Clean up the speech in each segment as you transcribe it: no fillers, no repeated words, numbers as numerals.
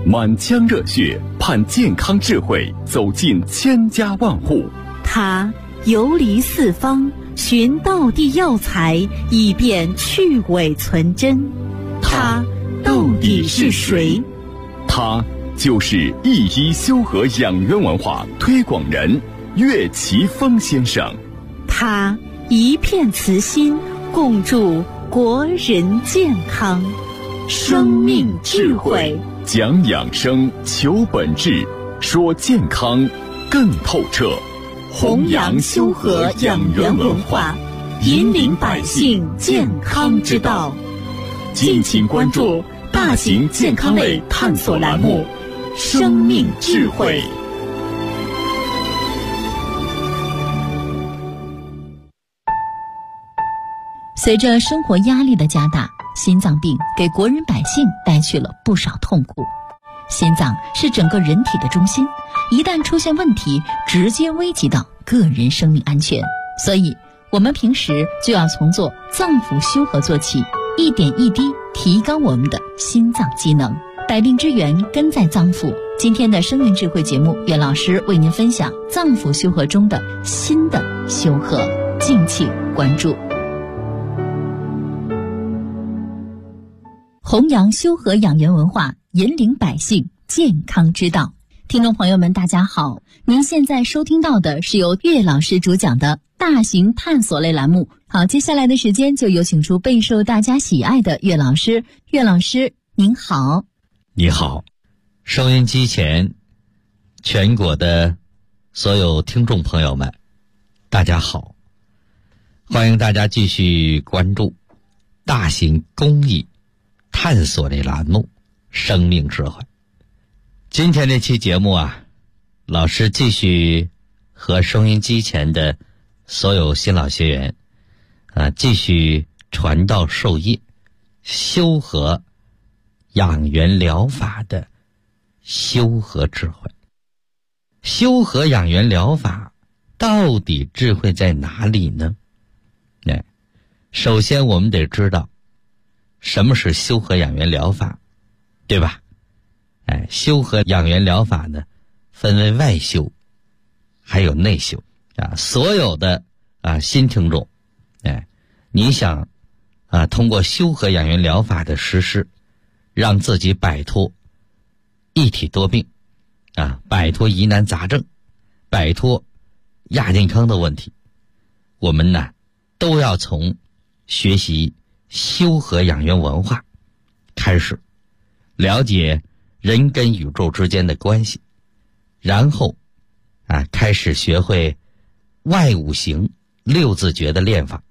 满腔热血盼健康智慧走进千家万户。 他游离四方，寻道地药材，以便去伪存真。他到底是谁？ 他就是一医修和养元文化推广人岳奇峰先生。 他一片慈心，共筑国人健康。生命智慧， 讲养生，求本质，说健康更透彻。 弘扬修和养元文化，引领百姓健康之道。敬请关注大型健康类探索栏目《生命智慧》。 随着生活压力的加大，心脏病给国人百姓带去了不少痛苦。心脏是整个人体的中心，一旦出现问题，直接危及到个人生命安全。所以我们平时就要从做脏腑修和做起，一点一滴提高我们的心脏机能。百病之源根在脏腑。今天的生命智慧节目，岳老师为您分享脏腑修和中的心的修和，敬请关注。弘扬修和养元文化，引领百姓健康之道。听众朋友们，大家好，您现在收听到的是由岳老师主讲的大型探索类栏目。好，接下来的时间就有请出备受大家喜爱的岳老师。岳老师您好。 你好，收音机前全国的所有听众朋友们，大家好，欢迎大家继续关注大型公益探索类栏目生命智慧。今天这期节目啊，老师继续和收音机前的所有新老学员继续传道授业，修和养元疗法的修和智慧。修和养元疗法到底智慧在哪里呢？首先我们得知道什么是修和养元疗法，对吧？修和养元疗法呢，分为外修还有内修所有的新听众你想通过修和养元疗法的实施，让自己摆脱一体多病摆脱疑难杂症，摆脱亚健康的问题，我们呢都要从学习修和养元文化开始，了解人跟宇宙之间的关系，然后开始学会外五行六字诀的练法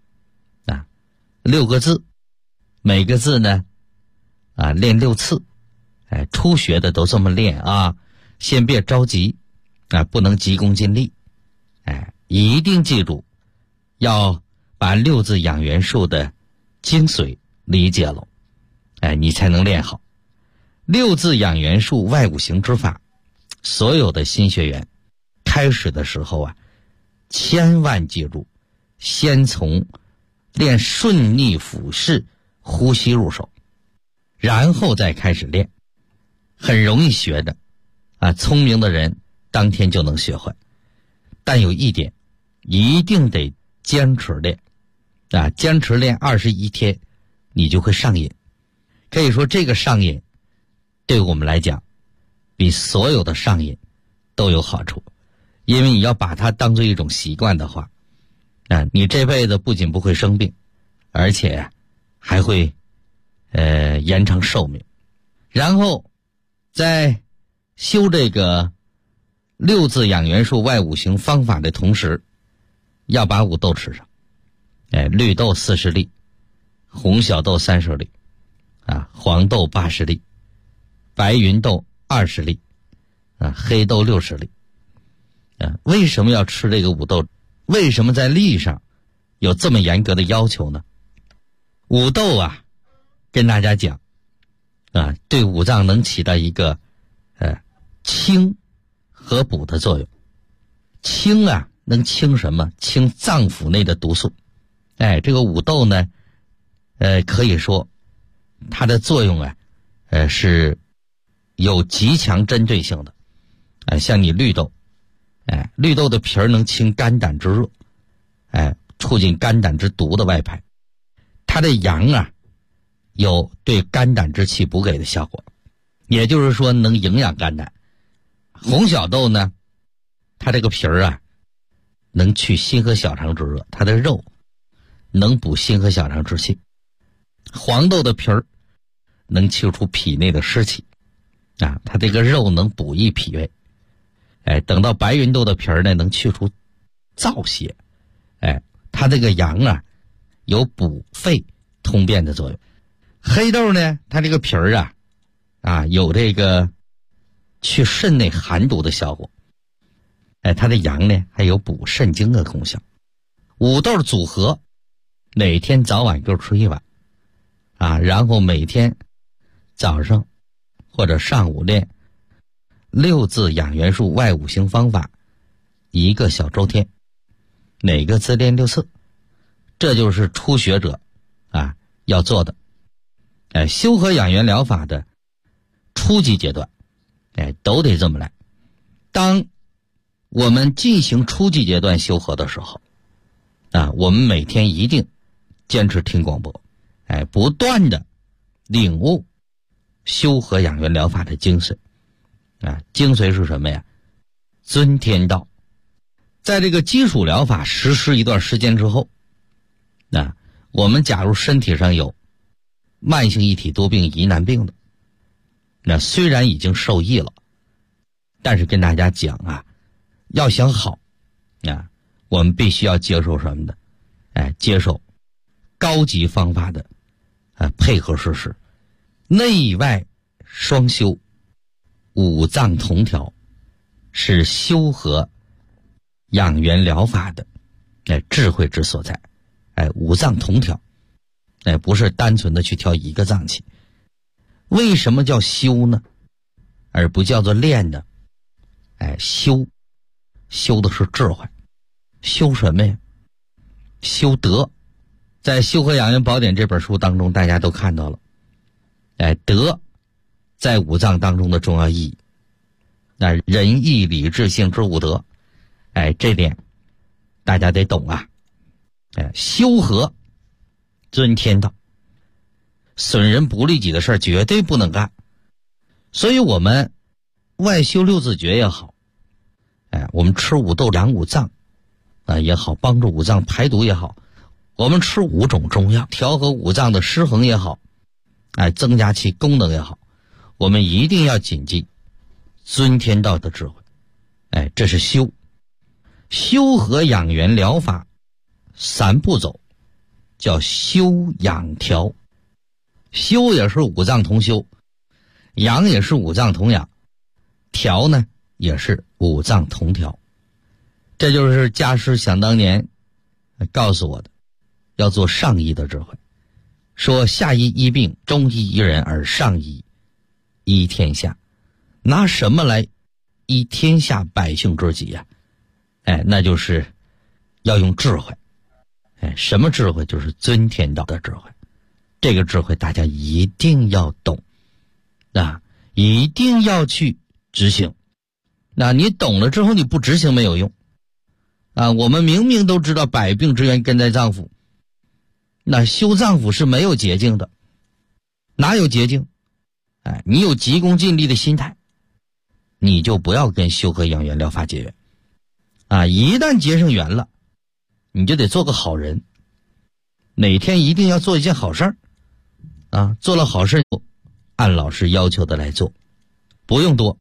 6个字，每个字呢练6次。初学的都这么练先别着急不能急功近利一定记住要把6字养元术的精髓理解了你才能练好。6字养元术外五行之法，所有的新学员开始的时候千万记住，先从练顺逆俯视呼吸入手，然后再开始练，很容易学的聪明的人当天就能学会。但有一点一定得坚持练坚持练21天，你就会上瘾。可以说这个上瘾对我们来讲比所有的上瘾都有好处，因为你要把它当作一种习惯的话你这辈子不仅不会生病，而且还会延长寿命。然后在修这个6字养元术外五行方法的同时，要把五豆吃上绿豆40粒，红小豆30粒黄豆80粒，白芸豆20粒黑豆60粒为什么要吃这个五豆？为什么在粒上有这么严格的要求呢？五豆跟大家讲对五脏能起到一个清和补的作用。清能清什么？清脏腑内的毒素。这个五豆呢可以说它的作用是有极强针对性的，像你绿豆，绿豆的皮儿能清肝胆之热，促进肝胆之毒的外排。它的阳啊，有对肝胆之气补给的效果，也就是说能营养肝胆。红小豆呢，它这个皮儿啊，能去心和小肠之热，它的肉能补心和小肠之气。黄豆的皮儿能去除体内的湿气，它这个肉能补益脾胃。等到白芸豆的皮儿呢，能去除燥邪。它这个阳啊，有补肺通便的作用。黑豆呢，它这个皮儿啊，有这个去肾内寒毒的效果。它的阳呢，还有补肾精的功效。五豆组合，每天早晚各吃一碗，然后每天早上或者上午练6字养元术外5行方法1个小周天，每个字练6次，这就是初学者要做的。修和养元疗法的初级阶段，都得这么来。当我们进行初级阶段修和的时候，我们每天一定坚持听广播，不断的领悟修和养元疗法的精髓。精髓是什么呀？遵天道。在这个基础疗法实施一段时间之后，我们假如身体上有慢性一体多病疑难病的，那虽然已经受益了，但是跟大家讲要想好我们必须要接受什么的？接受高级方法的配合实施，内外双修，五脏同调，是修和养元疗法的智慧之所在。五脏同调，不是单纯的去调一个脏器。为什么叫修呢？而不叫做练呢？修的是智慧。修什么呀？修德。在《修和养元宝典》这本书当中，大家都看到了，德在五脏当中的重要意义。仁义礼智信之五德，这点大家得懂修和遵天道，损人不利己的事儿绝对不能干。所以我们外修6字诀也好，我们吃五豆养五脏也好，帮助五脏排毒也好，我们吃5种中药调和五脏的失衡也好，增加其功能也好，我们一定要谨记遵天道的智慧。这是修。修和养元疗法3步走，叫修养调。修也是五脏同修，养也是五脏同养，调呢也是五脏同调。这就是家师想当年告诉我的，要做上医的智慧。说下医医病，中医医人，而上医医天下。拿什么来医天下百姓之急呀？那就是要用智慧。什么智慧？就是遵天道的智慧。这个智慧大家一定要懂一定要去执行。你懂了之后你不执行没有用我们明明都知道百病之源根在脏腑，那修脏腑是没有捷径的。哪有捷径？你有急功近利的心态，你就不要跟修和养元疗法结缘一旦结上缘了，你就得做个好人，每天一定要做一件好事做了好事按老师要求的来做，不用多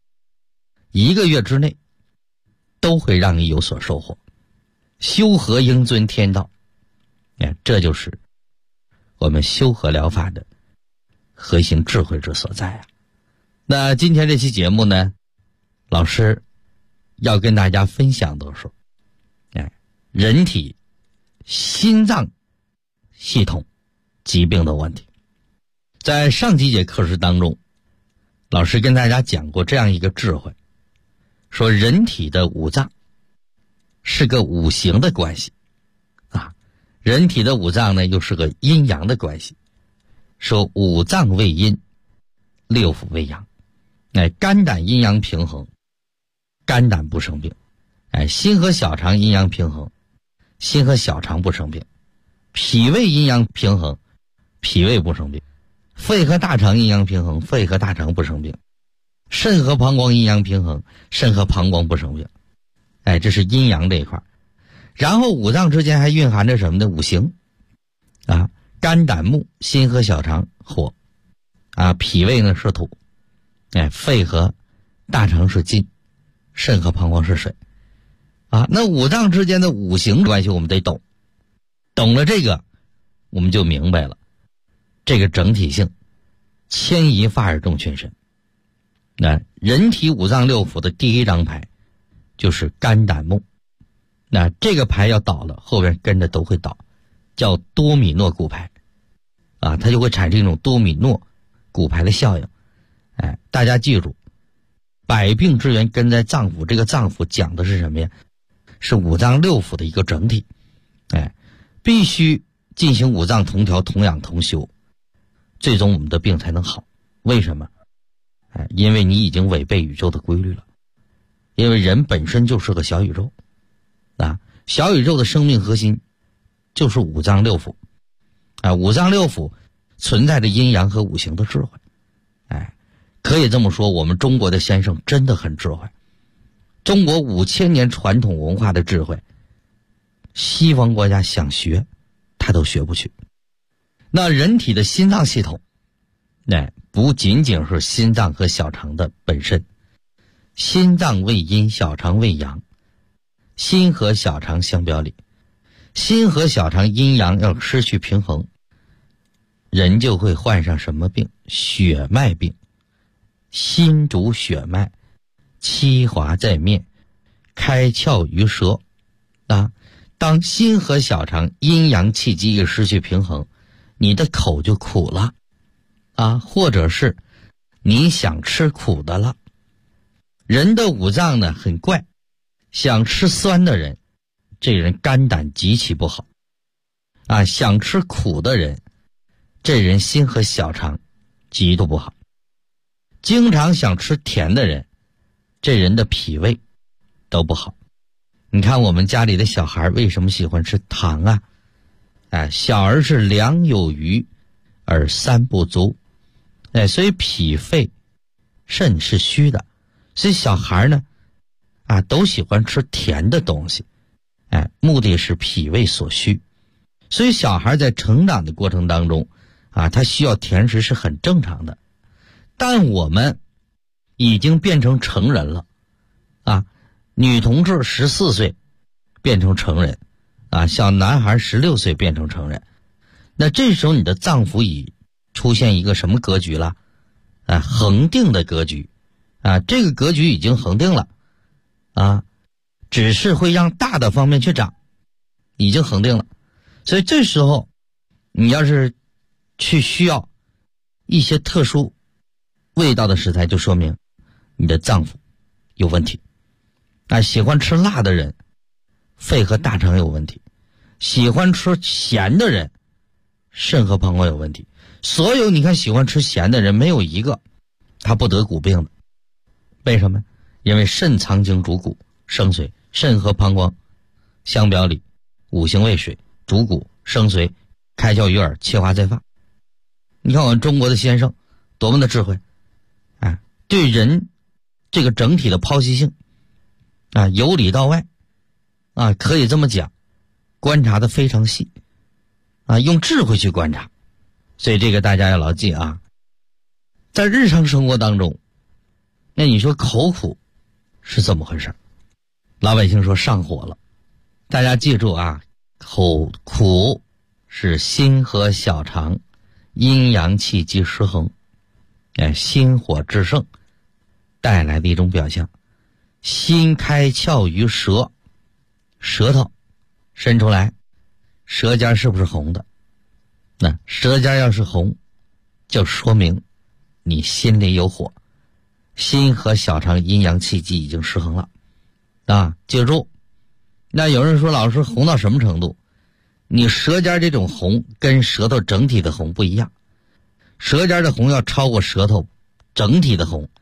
，1个月之内都会让你有所收获。修和应遵天道，这就是我们修和疗法的核心智慧之所在那今天这期节目呢，老师要跟大家分享的是人体心脏系统疾病的问题。在上几节课时当中，老师跟大家讲过这样一个智慧，说人体的五脏是个五行的关系人体的五脏呢又是个阴阳的关系。说五脏为阴，六腑为阳肝胆阴阳平衡，肝胆不生病。心和小肠阴阳平衡，心和小肠不生病。脾胃阴阳平衡，脾胃不生病。肺和大肠阴阳平衡，肺和大肠不生病。肾和膀胱阴阳平衡，肾和膀胱不生病。这是阴阳这一块。然后五脏之间还蕴含着什么呢？五行啊，肝胆木，心和小肠火啊，脾胃呢是土，肺和大肠是金，肾和膀胱是水啊。那五脏之间的五行关系我们得懂，懂了这个我们就明白了这个整体性，牵一发而动全身。那人体五脏六腑的第一张牌就是肝胆木，那这个牌要倒了，后边跟着都会倒，叫多米诺骨牌啊，它就会产生一种多米诺骨牌的效应。大家记住，百病之源根在脏腑，这个脏腑讲的是什么呀？是五脏六腑的一个整体。必须进行五脏同调、同养同修，最终我们的病才能好。为什么？因为你已经违背宇宙的规律了。因为人本身就是个小宇宙啊，小宇宙的生命核心就是五脏六腑啊，五脏六腑存在着阴阳和五行的智慧。可以这么说，我们中国的先生真的很智慧。中国5000年传统文化的智慧，西方国家想学他都学不去。那人体的心脏系统，不仅仅是心脏和小肠的本身，心脏为阴，小肠为阳，心和小肠相表里，心和小肠阴阳要失去平衡，人就会患上什么病？血脉病。心主血脉，七华在面，开窍于舌啊。当心和小肠阴阳气机一失去平衡，你的口就苦了啊，或者是你想吃苦的了。人的五脏呢很怪，想吃酸的人，这人肝胆极其不好啊；想吃苦的人，这人心和小肠极度不好。经常想吃甜的人，这人的脾胃都不好。你看我们家里的小孩为什么喜欢吃糖啊？小儿是粮有余而三不足，所以脾肺肾是虚的，所以小孩呢都喜欢吃甜的东西，目的是脾胃所需。所以小孩在成长的过程当中他需要甜食是很正常的。但我们已经变成成人了女同志14岁变成成人小男孩16岁变成成人，那这时候你的脏腑已出现一个什么格局了？恒定的格局这个格局已经恒定了只是会让大的方面去长，已经恒定了。所以这时候你要是去需要一些特殊味道的食材，就说明你的脏腑有问题喜欢吃辣的人，肺和大肠有问题；喜欢吃咸的人，肾和膀胱有问题。所有你看喜欢吃咸的人，没有一个他不得骨病的。为什么？因为肾藏精主骨生髓，肾和膀胱相表里，五行为水，主骨生髓，开窍于耳，切华在发。你看我们中国的先生多么的智慧对人这个整体的剖析性由里到外可以这么讲，观察的非常细用智慧去观察。所以这个大家要牢记在日常生活当中，那你说口苦是怎么回事？老百姓说上火了，大家记住口苦是心和小肠阴阳气机失衡，心火至盛带来的一种表象。心开窍于舌，舌头伸出来，舌尖是不是红的？那舌尖要是红，就说明你心里有火，心和小肠阴阳气机已经失衡了记住。那有人说老师红到什么程度？你舌尖这种红跟舌头整体的红不一样，舌尖的红要超过舌头整体的红，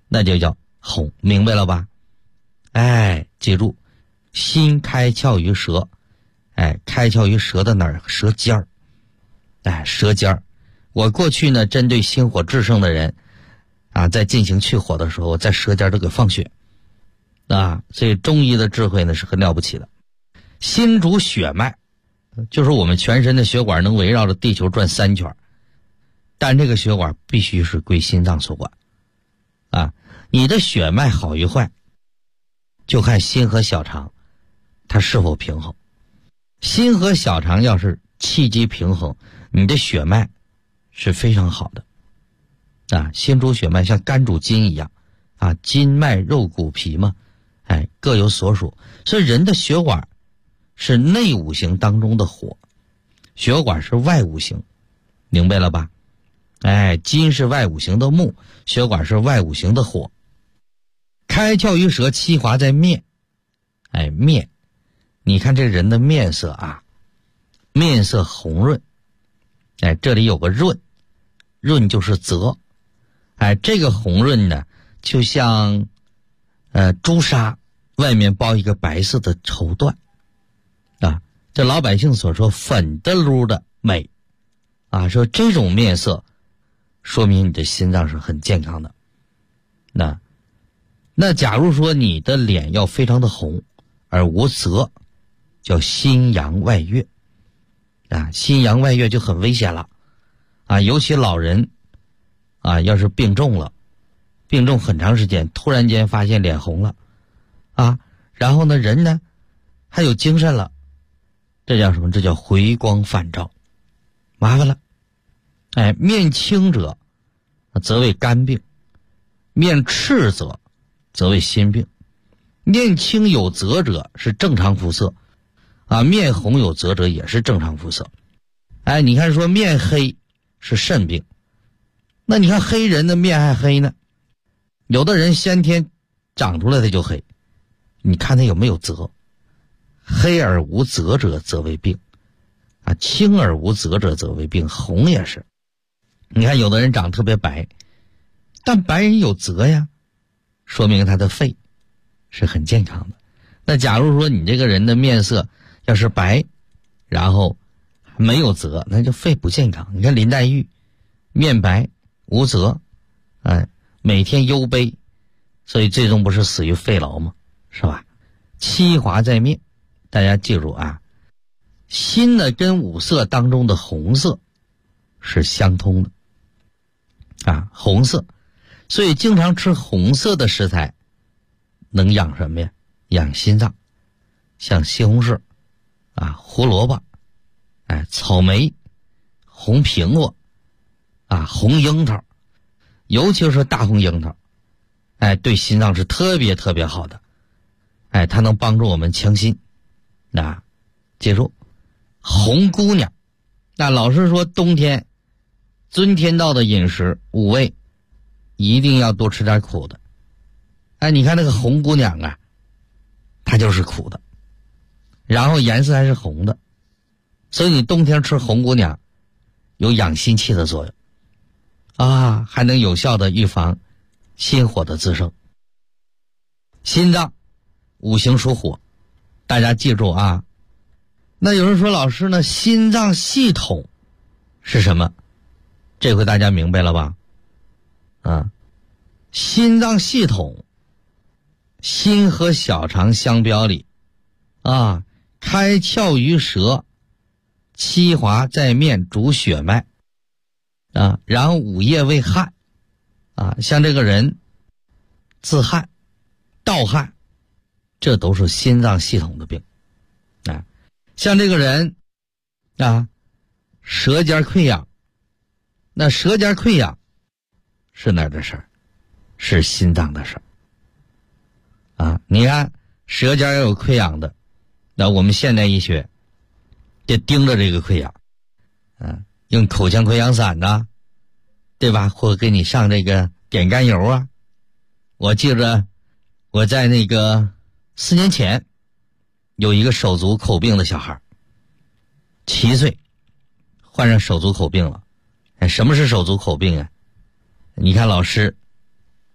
那就叫红，明白了吧？哎，记住，心开窍于舌，哎，开窍于舌的哪儿？舌尖儿，哎，舌尖儿。我过去呢，针对心火炽盛的人啊，在进行去火的时候，我在舌尖都给放血啊，所以中医的智慧呢是很了不起的。心主血脉，就是我们全身的血管能围绕着地球转3圈，但这个血管必须是归心脏所管啊。你的血脉好与坏，就看心和小肠它是否平衡。心和小肠要是气机平衡，你的血脉是非常好的啊。心主血脉像肝主筋一样啊，筋脉肉骨皮嘛，哎，各有所属。所以人的血管是内五行当中的火，血管是外五行，明白了吧？哎，筋是外五行的木，血管是外五行的火。开窍于舌，七华在面。哎，面，你看这人的面色啊，面色红润。哎，这里有个润，润就是泽。哎，这个红润呢，就像朱砂外面包一个白色的绸缎啊。这老百姓所说粉的噜的美啊，说这种面色说明你的心脏是很健康的。那假如说你的脸要非常的红而无泽，叫心阳外越啊，心阳外越就很危险了啊。尤其老人啊，要是病重了，病重很长时间，突然间发现脸红了啊，然后呢人呢还有精神了，这叫什么？这叫回光返照，麻烦了。哎，面青者则为肝病，面赤则为心病。面青有泽者是正常肤色啊，面红有泽者也是正常肤色。哎，你看说面黑是肾病，那你看黑人的面还黑呢，有的人先天长出来的就黑，你看他有没有泽？黑而无泽者则为病啊，青而无泽者则为病，红也是。你看有的人长特别白，但白人有泽呀，说明他的肺是很健康的。那假如说你这个人的面色要是白，然后没有泽，那就肺不健康。你看林黛玉面白无泽，哎，每天忧悲，所以最终不是死于肺痨吗？是吧？七华在面，大家记住啊，心呢跟五色当中的红色是相通的啊，红色，所以经常吃红色的食材能养什么呀？养心脏，像西红柿啊、胡萝卜、哎、草莓、红苹果啊、红樱桃，尤其是大红樱桃，哎，对心脏是特别特别好的，哎，它能帮助我们强心。那记住，红姑娘，那老师说冬天遵天道的饮食五味一定要多吃点苦的。哎，你看那个红姑娘啊，它就是苦的，然后颜色还是红的，所以你冬天吃红姑娘有养心气的作用啊，还能有效的预防心火的滋生。心脏五行属火，大家记住啊。那有人说老师呢，心脏系统是什么？这回大家明白了吧？啊，心脏系统，心和小肠相表里啊，开窍于舌，七华在面，主血脉啊，然后五液为汗啊，像这个人自汗、盗汗，这都是心脏系统的病啊。像这个人啊，舌尖溃疡，那舌尖溃疡是哪儿的事儿？是心脏的事儿啊。你看舌尖要有溃疡的，那我们现代医学得盯着这个溃疡用口腔溃疡散呐，对吧？或者给你上这个碘甘油啊。我记着我在那个4年前有一个手足口病的小孩，7岁患上手足口病了。什么是手足口病啊？你看老师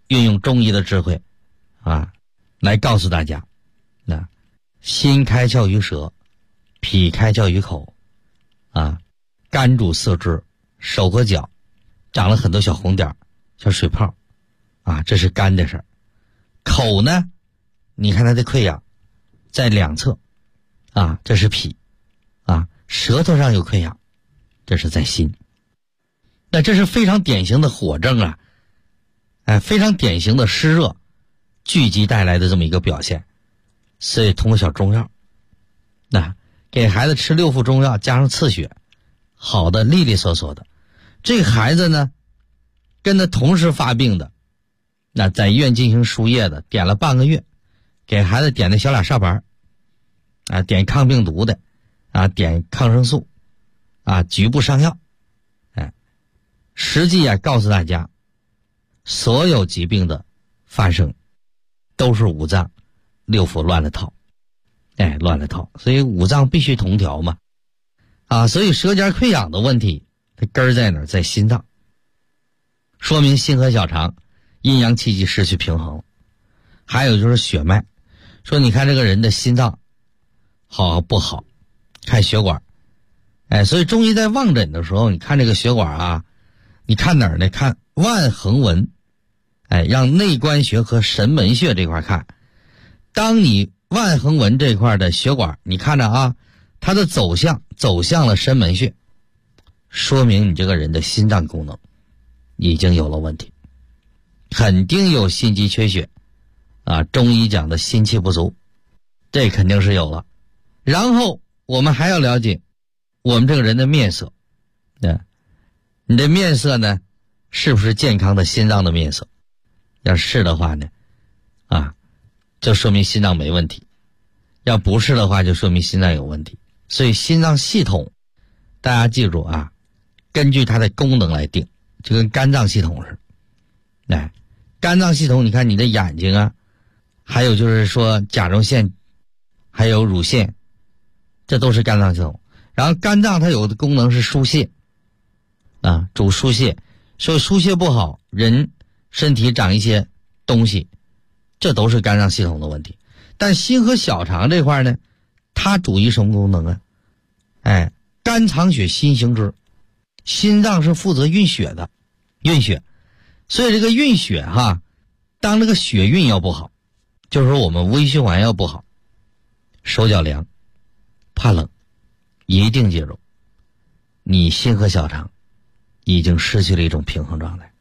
运用中医的智慧啊，来告诉大家，那心开窍于舌，脾开窍于口啊，肝主四肢，手和脚长了很多小红点小水泡啊，这是肝的事儿。口呢，你看它的溃疡在两侧啊，这是脾啊，舌头上有溃疡，这是在心。那这是非常典型的火症啊，非常典型的湿热聚集带来的这么一个表现。所以通过小中药，那给孩子吃6副中药加上刺血，好的利利索索的。这个孩子呢，跟他同时发病的，那在医院进行输液的，点了半个月，给孩子点的小俩哨板啊，点抗病毒的啊，点抗生素啊，局部上药。实际啊，告诉大家，所有疾病的发生都是五脏六腑乱了套，乱了套，所以五脏必须同调嘛，啊，所以舌尖溃疡的问题，它根儿在哪儿？在心脏，说明心和小肠阴阳气机失去平衡。还有就是血脉，说你看这个人的心脏好不好，看血管，所以中医在望诊的时候，你看这个血管啊，你看哪儿呢？看腕横纹，让内关穴和神门穴这块看。当你腕横纹这块的血管，你看着啊，它的走向了神门穴，说明你这个人的心脏功能已经有了问题，肯定有心肌缺血啊，中医讲的心气不足，这肯定是有了。然后我们还要了解我们这个人的面色，你的面色呢，是不是健康的心脏的面色？要是的话呢，就说明心脏没问题；要不是的话，就说明心脏有问题。所以心脏系统，大家记住啊，根据它的功能来定，就跟肝脏系统似的。肝脏系统，你看你的眼睛啊，还有就是说甲状腺，还有乳腺，这都是肝脏系统。然后肝脏它有的功能是疏泄啊，主疏泄，所以疏泄不好，人身体长一些东西，这都是肝脏系统的问题。但心和小肠这块呢，它主于什么功能啊？肝藏血，心行之。心脏是负责运血的，运血。所以这个运血哈，当这个血运要不好，就是说我们微循环要不好，手脚凉，怕冷，一定记住，你心和小肠已经失去了一种平衡状态。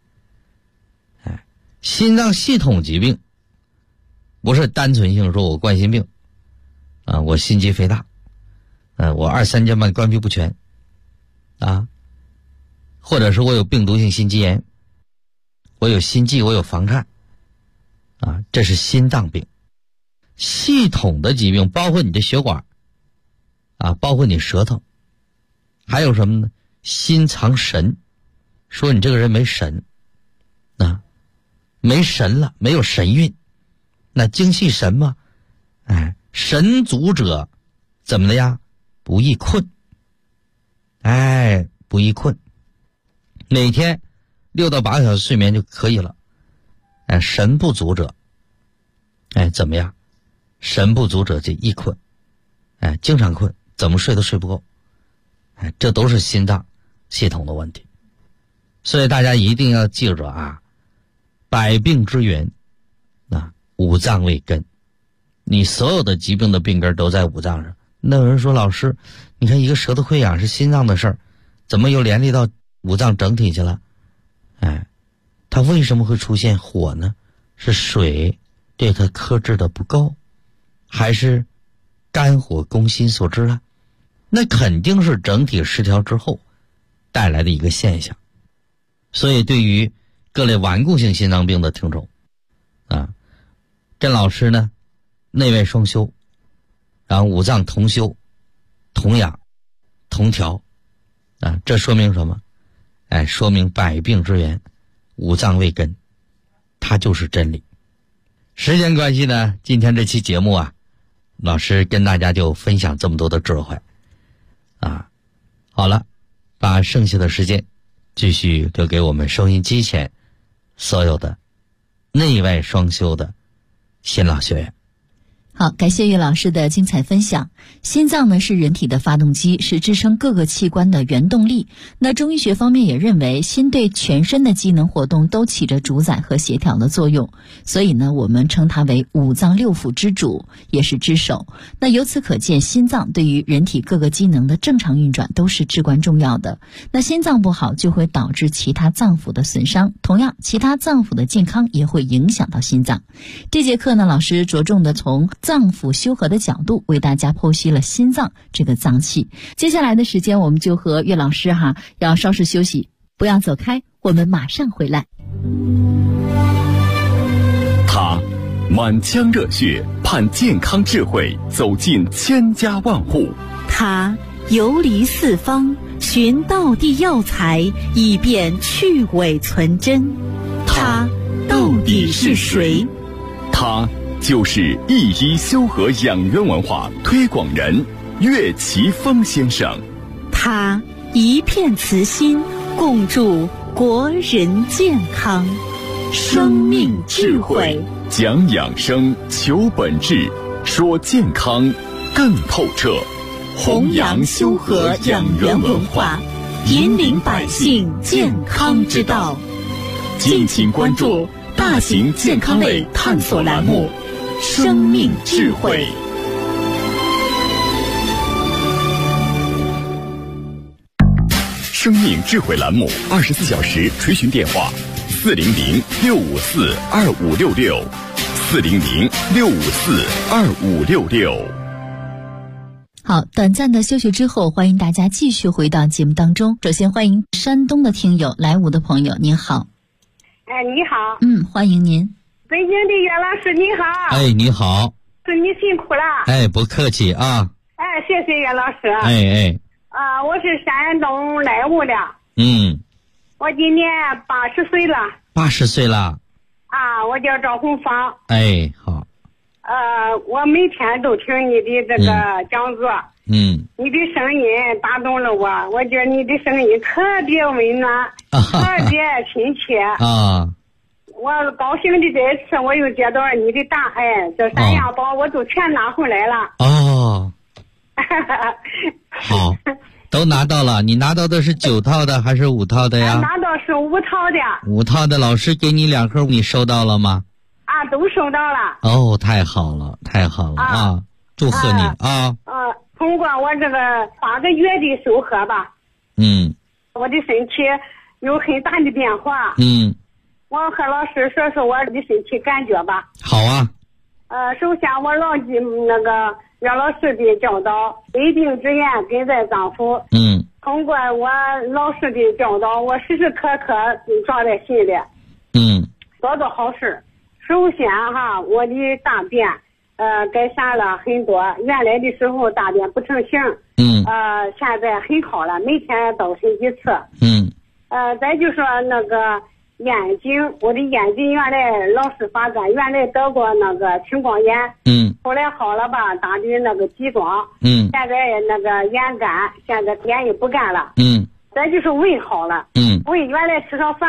心脏系统疾病不是单纯性说我冠心病啊，我心肌肥大，我二三尖瓣关闭不全啊，或者是我有病毒性心肌炎，我有心悸，我有房颤啊，这是心脏病。系统的疾病包括你的血管啊，包括你舌头，还有什么呢？心藏神，说你这个人没神啊，没神了，没有神韵，那精气神嘛，神足者怎么的呀？不易困，不易困，每天6到8个小时睡眠就可以了。神不足者，怎么样？神不足者就易困，经常困，怎么睡都睡不够，这都是心脏系统的问题。所以大家一定要记着啊，百病之源五脏为根，你所有的疾病的病根都在五脏上。那有人说，老师，你看一个舌头溃疡是心脏的事儿，怎么又连累到五脏整体去了？它为什么会出现火呢？是水对它克制的不够，还是肝火攻心所致呢？那肯定是整体失调之后带来的一个现象。所以对于各类顽固性心脏病的听众甄老师呢，内外双修，然后五脏同修、同养、同调这说明什么？说明百病之源五脏为根，它就是真理。时间关系呢，今天这期节目老师跟大家就分享这么多的智慧好了，把剩下的时间继续留给我们收音机前所有的内外双修的新老学员。 好，感谢岳老师的精彩分享。心脏呢是人体的发动机，是支撑各个器官的原动力。那中医学方面也认为，心对全身的机能活动都起着主宰和协调的作用，所以呢，我们称它为五脏六腑之主，也是之首。那由此可见，心脏对于人体各个机能的正常运转都是至关重要的。那心脏不好，就会导致其他脏腑的损伤，同样，其他脏腑的健康也会影响到心脏。这节课呢，老师着重的从脏腑修和的角度为大家剖析了心脏这个脏器。接下来的时间我们就和岳老师要稍事休息，不要走开，我们马上回来。 他满腔热血盼健康智慧走进千家万户， 他游离四方寻道地药材以便去伪存真，他到底是谁？ 他就是一医修和养元文化推广人岳奇峰先生。 他一片慈心，共筑国人健康。生命智慧， 讲养生，求本质，说健康更透彻。 弘扬修和养元文化，引领百姓健康之道。 敬请关注大型健康类探索栏目生命智慧。生命智慧栏目24小时垂询电话400-654-2566，400-654-2566。 好，短暂的休息之后，欢迎大家继续回到节目当中。首先欢迎山东的听友来武的朋友，您好。 你好。 欢迎您。 北京的岳老师你好。 你好。 祝你辛苦了。 不客气啊。 谢谢岳老师。我是山东莱芜的。我今年80岁了。 80岁了。 我叫赵红芳。 好。 我每天都听你的这个讲座。你的声音打动了我，我觉得你的声音特别温暖，特别亲切。我高兴的这次我又接到你的答案，这3样宝我都全拿回来了。 好，都拿到了。你拿到的是9套的还是5套的呀？ 拿到是5套的。 5套的老师给你2盒，你收到了吗？ 都收到了。 太好了，太好了祝贺你通过我这个8个月的收获吧，我的身体有很大的变化。我和老师说说我的身体感觉吧。 好啊。 首先我牢记那个岳老师的教导，未病之言根在脏腑。通过我老师的教导，我时时刻刻抓在心里。做做好事。首先我的大便改善了很多，原来的时候大便不成形。现在很好了，每天倒身几次。再就说那个眼睛，我的眼睛原来老是发干，原来得过那个青光眼。后来好了吧，打的那个激光。现在那个眼干，现在眼也不干了。再就是胃好了。胃原来吃上饭